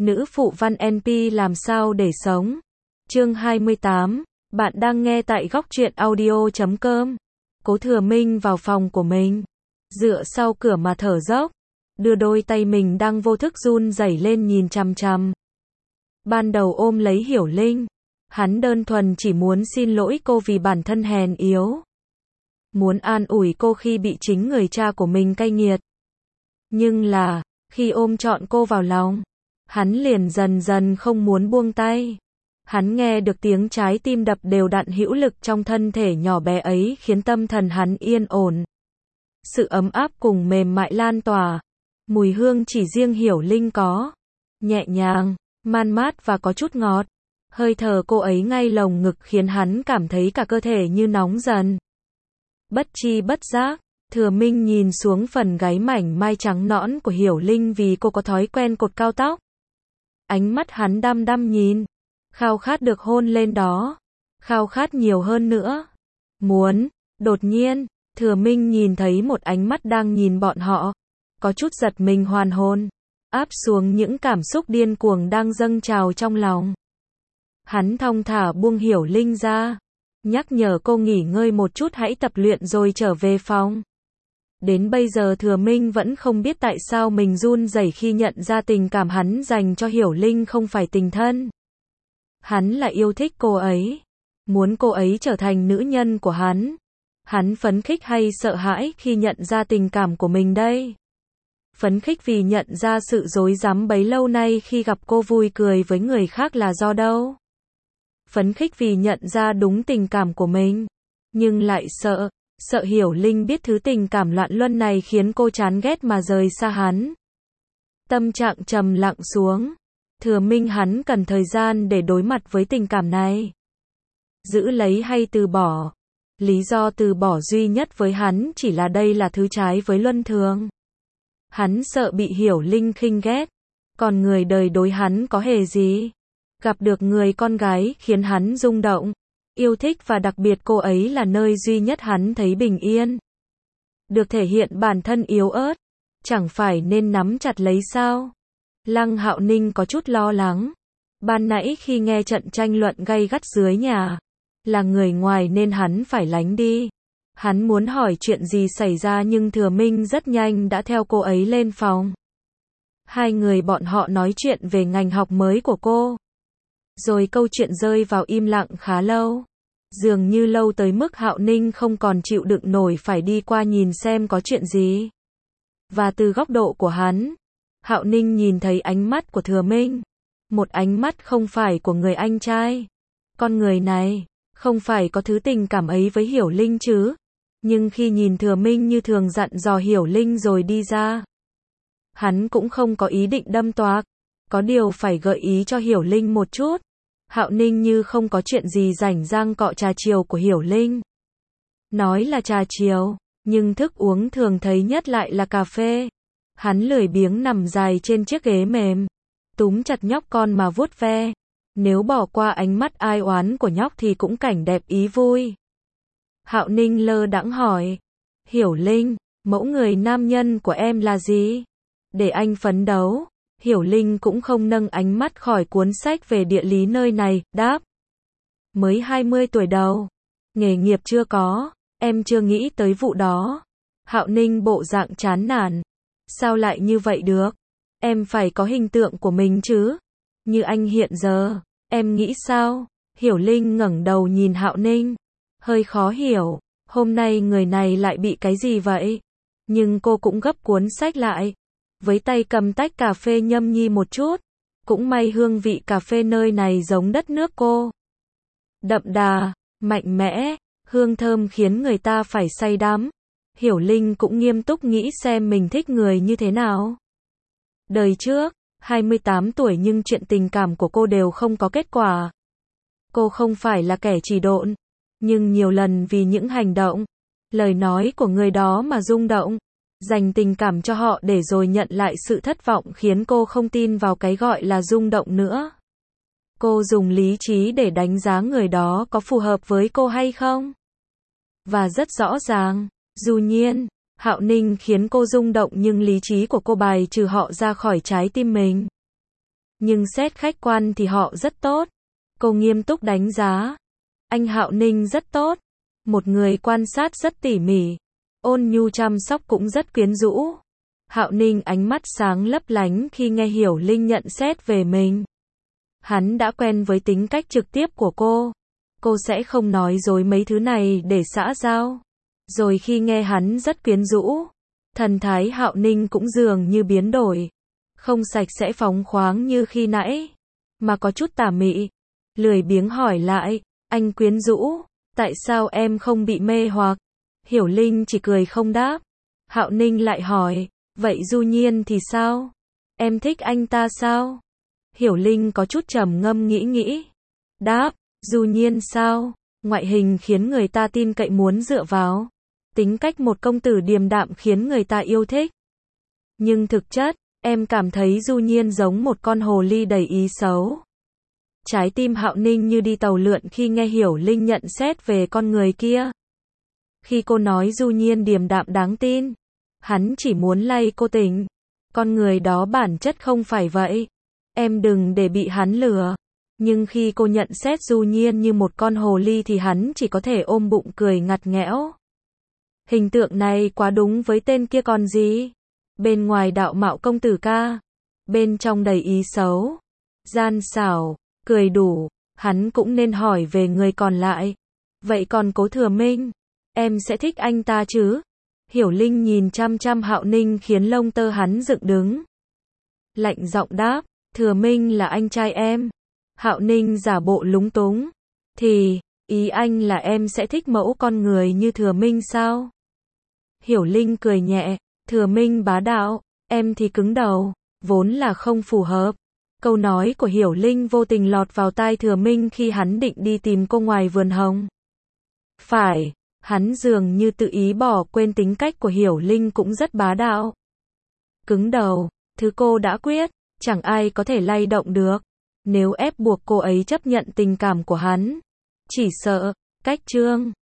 Nữ phụ văn NP làm sao để sống. Chương 28. Bạn đang nghe tại góc truyện audio.com. Cố Thừa Minh vào phòng của mình, dựa sau cửa mà thở dốc, đưa đôi tay mình đang vô thức run rẩy lên nhìn chằm chằm. Ban đầu ôm lấy Hiểu Linh, hắn đơn thuần chỉ muốn xin lỗi cô vì bản thân hèn yếu, muốn an ủi cô khi bị chính người cha của mình cay nghiệt. Nhưng là, khi ôm trọn cô vào lòng, hắn liền dần dần không muốn buông tay. Hắn nghe được tiếng trái tim đập đều đặn hữu lực trong thân thể nhỏ bé ấy khiến tâm thần hắn yên ổn. Sự ấm áp cùng mềm mại lan tỏa, mùi hương chỉ riêng Hiểu Linh có, nhẹ nhàng, man mát và có chút ngọt. Hơi thở cô ấy ngay lồng ngực khiến hắn cảm thấy cả cơ thể như nóng dần. Bất chi bất giác, Thừa Minh nhìn xuống phần gáy mảnh mai trắng nõn của Hiểu Linh vì cô có thói quen cột cao tóc. Ánh mắt hắn đăm đăm nhìn, khao khát được hôn lên đó, khao khát nhiều hơn nữa. Muốn, đột nhiên, Thừa Minh nhìn thấy một ánh mắt đang nhìn bọn họ, có chút giật mình hoàn hồn, áp xuống những cảm xúc điên cuồng đang dâng trào trong lòng. Hắn thong thả buông Hiểu Linh ra, nhắc nhở cô nghỉ ngơi một chút, hãy tập luyện rồi trở về phòng. Đến bây giờ Thừa Minh vẫn không biết tại sao mình run rẩy khi nhận ra tình cảm hắn dành cho Hiểu Linh không phải tình thân. Hắn là yêu thích cô ấy, muốn cô ấy trở thành nữ nhân của hắn. Hắn phấn khích hay sợ hãi khi nhận ra tình cảm của mình đây? Phấn khích vì nhận ra sự rối rắm bấy lâu nay khi gặp cô vui cười với người khác là do đâu? Phấn khích vì nhận ra đúng tình cảm của mình, nhưng lại sợ Hiểu Linh biết thứ tình cảm loạn luân này khiến cô chán ghét mà rời xa hắn. Tâm trạng trầm lặng xuống, Thừa Minh hắn cần thời gian để đối mặt với tình cảm này. Giữ lấy hay từ bỏ? Lý do từ bỏ duy nhất với hắn chỉ là đây là thứ trái với luân thường. Hắn sợ bị Hiểu Linh khinh ghét, còn người đời đối hắn có hề gì. Gặp được người con gái khiến hắn rung động, yêu thích và đặc biệt cô ấy là nơi duy nhất hắn thấy bình yên. Được thể hiện bản thân yếu ớt, chẳng phải nên nắm chặt lấy sao? Lăng Hạo Ninh có chút lo lắng. Ban nãy khi nghe trận tranh luận gay gắt dưới nhà, là người ngoài nên hắn phải lánh đi. Hắn muốn hỏi chuyện gì xảy ra nhưng Thừa Minh rất nhanh đã theo cô ấy lên phòng. Hai người bọn họ nói chuyện về ngành học mới của cô. Rồi câu chuyện rơi vào im lặng khá lâu. Dường như lâu tới mức Hạo Ninh không còn chịu đựng nổi phải đi qua nhìn xem có chuyện gì. Và từ góc độ của hắn, Hạo Ninh nhìn thấy ánh mắt của Thừa Minh. Một ánh mắt không phải của người anh trai. Con người này, không phải có thứ tình cảm ấy với Hiểu Linh chứ. Nhưng khi nhìn Thừa Minh như thường dặn dò Hiểu Linh rồi đi ra, hắn cũng không có ý định đâm toạc. Có điều phải gợi ý cho Hiểu Linh một chút. Hạo Ninh như không có chuyện gì rảnh rang cọ trà chiều của Hiểu Linh. Nói là trà chiều, nhưng thức uống thường thấy nhất lại là cà phê. Hắn lười biếng nằm dài trên chiếc ghế mềm, túm chặt nhóc con mà vuốt ve. Nếu bỏ qua ánh mắt ai oán của nhóc thì cũng cảnh đẹp ý vui. Hạo Ninh lơ đãng hỏi, Hiểu Linh, mẫu người nam nhân của em là gì? Để anh phấn đấu. Hiểu Linh cũng không nâng ánh mắt khỏi cuốn sách về địa lý nơi này, đáp. Mới 20 tuổi đầu. Nghề nghiệp chưa có, em chưa nghĩ tới vụ đó. Hạo Ninh bộ dạng chán nản. Sao lại như vậy được? Em phải có hình tượng của mình chứ. Như anh hiện giờ, em nghĩ sao? Hiểu Linh ngẩng đầu nhìn Hạo Ninh. Hơi khó hiểu, hôm nay người này lại bị cái gì vậy? Nhưng cô cũng gấp cuốn sách lại. Với tay cầm tách cà phê nhâm nhi một chút. Cũng may hương vị cà phê nơi này giống đất nước cô. Đậm đà, mạnh mẽ, hương thơm khiến người ta phải say đắm. Hiểu Linh cũng nghiêm túc nghĩ xem mình thích người như thế nào. Đời trước, 28 tuổi nhưng chuyện tình cảm của cô đều không có kết quả. Cô không phải là kẻ trì độn, nhưng nhiều lần vì những hành động, lời nói của người đó mà rung động. Dành tình cảm cho họ để rồi nhận lại sự thất vọng khiến cô không tin vào cái gọi là rung động nữa. Cô dùng lý trí để đánh giá người đó có phù hợp với cô hay không. Và rất rõ ràng, dù nhiên, Hạo Ninh khiến cô rung động nhưng lý trí của cô bài trừ họ ra khỏi trái tim mình. Nhưng xét khách quan thì họ rất tốt. Cô nghiêm túc đánh giá. Anh Hạo Ninh rất tốt. Một người quan sát rất tỉ mỉ. Ôn nhu chăm sóc cũng rất quyến rũ. Hạo Ninh ánh mắt sáng lấp lánh khi nghe Hiểu Linh nhận xét về mình. Hắn đã quen với tính cách trực tiếp của cô. Cô sẽ không nói dối mấy thứ này để xã giao. Rồi khi nghe hắn rất quyến rũ, thần thái Hạo Ninh cũng dường như biến đổi. Không sạch sẽ phóng khoáng như khi nãy, mà có chút tà mị. Lười biếng hỏi lại, anh quyến rũ, tại sao em không bị mê hoặc? Hiểu Linh chỉ cười không đáp. Hạo Ninh lại hỏi, vậy Du Nhiên thì sao? Em thích anh ta sao? Hiểu Linh có chút trầm ngâm nghĩ. Đáp, Du Nhiên sao? Ngoại hình khiến người ta tin cậy muốn dựa vào. Tính cách một công tử điềm đạm khiến người ta yêu thích. Nhưng thực chất, em cảm thấy Du Nhiên giống một con hồ ly đầy ý xấu. Trái tim Hạo Ninh như đi tàu lượn khi nghe Hiểu Linh nhận xét về con người kia. Khi cô nói Du Nhiên điềm đạm đáng tin, hắn chỉ muốn lay cô tỉnh. Con người đó bản chất không phải vậy. Em đừng để bị hắn lừa. Nhưng khi cô nhận xét Du Nhiên như một con hồ ly thì hắn chỉ có thể ôm bụng cười ngặt nghẽo. Hình tượng này quá đúng với tên kia còn gì. Bên ngoài đạo mạo công tử ca, bên trong đầy ý xấu, gian xảo, cười đủ. Hắn cũng nên hỏi về người còn lại. Vậy còn Cố Thừa Minh, em sẽ thích anh ta chứ? Hiểu Linh nhìn chăm chăm Hạo Ninh khiến lông tơ hắn dựng đứng. Lạnh giọng đáp, Thừa Minh là anh trai em. Hạo Ninh giả bộ lúng túng. Thì, ý anh là em sẽ thích mẫu con người như Thừa Minh sao? Hiểu Linh cười nhẹ, Thừa Minh bá đạo, em thì cứng đầu, vốn là không phù hợp. Câu nói của Hiểu Linh vô tình lọt vào tai Thừa Minh khi hắn định đi tìm cô ngoài vườn hồng. Phải, hắn dường như tự ý bỏ quên tính cách của Hiểu Linh cũng rất bá đạo. Cứng đầu, thứ cô đã quyết, chẳng ai có thể lay động được. Nếu ép buộc cô ấy chấp nhận tình cảm của hắn, chỉ sợ, cách trương.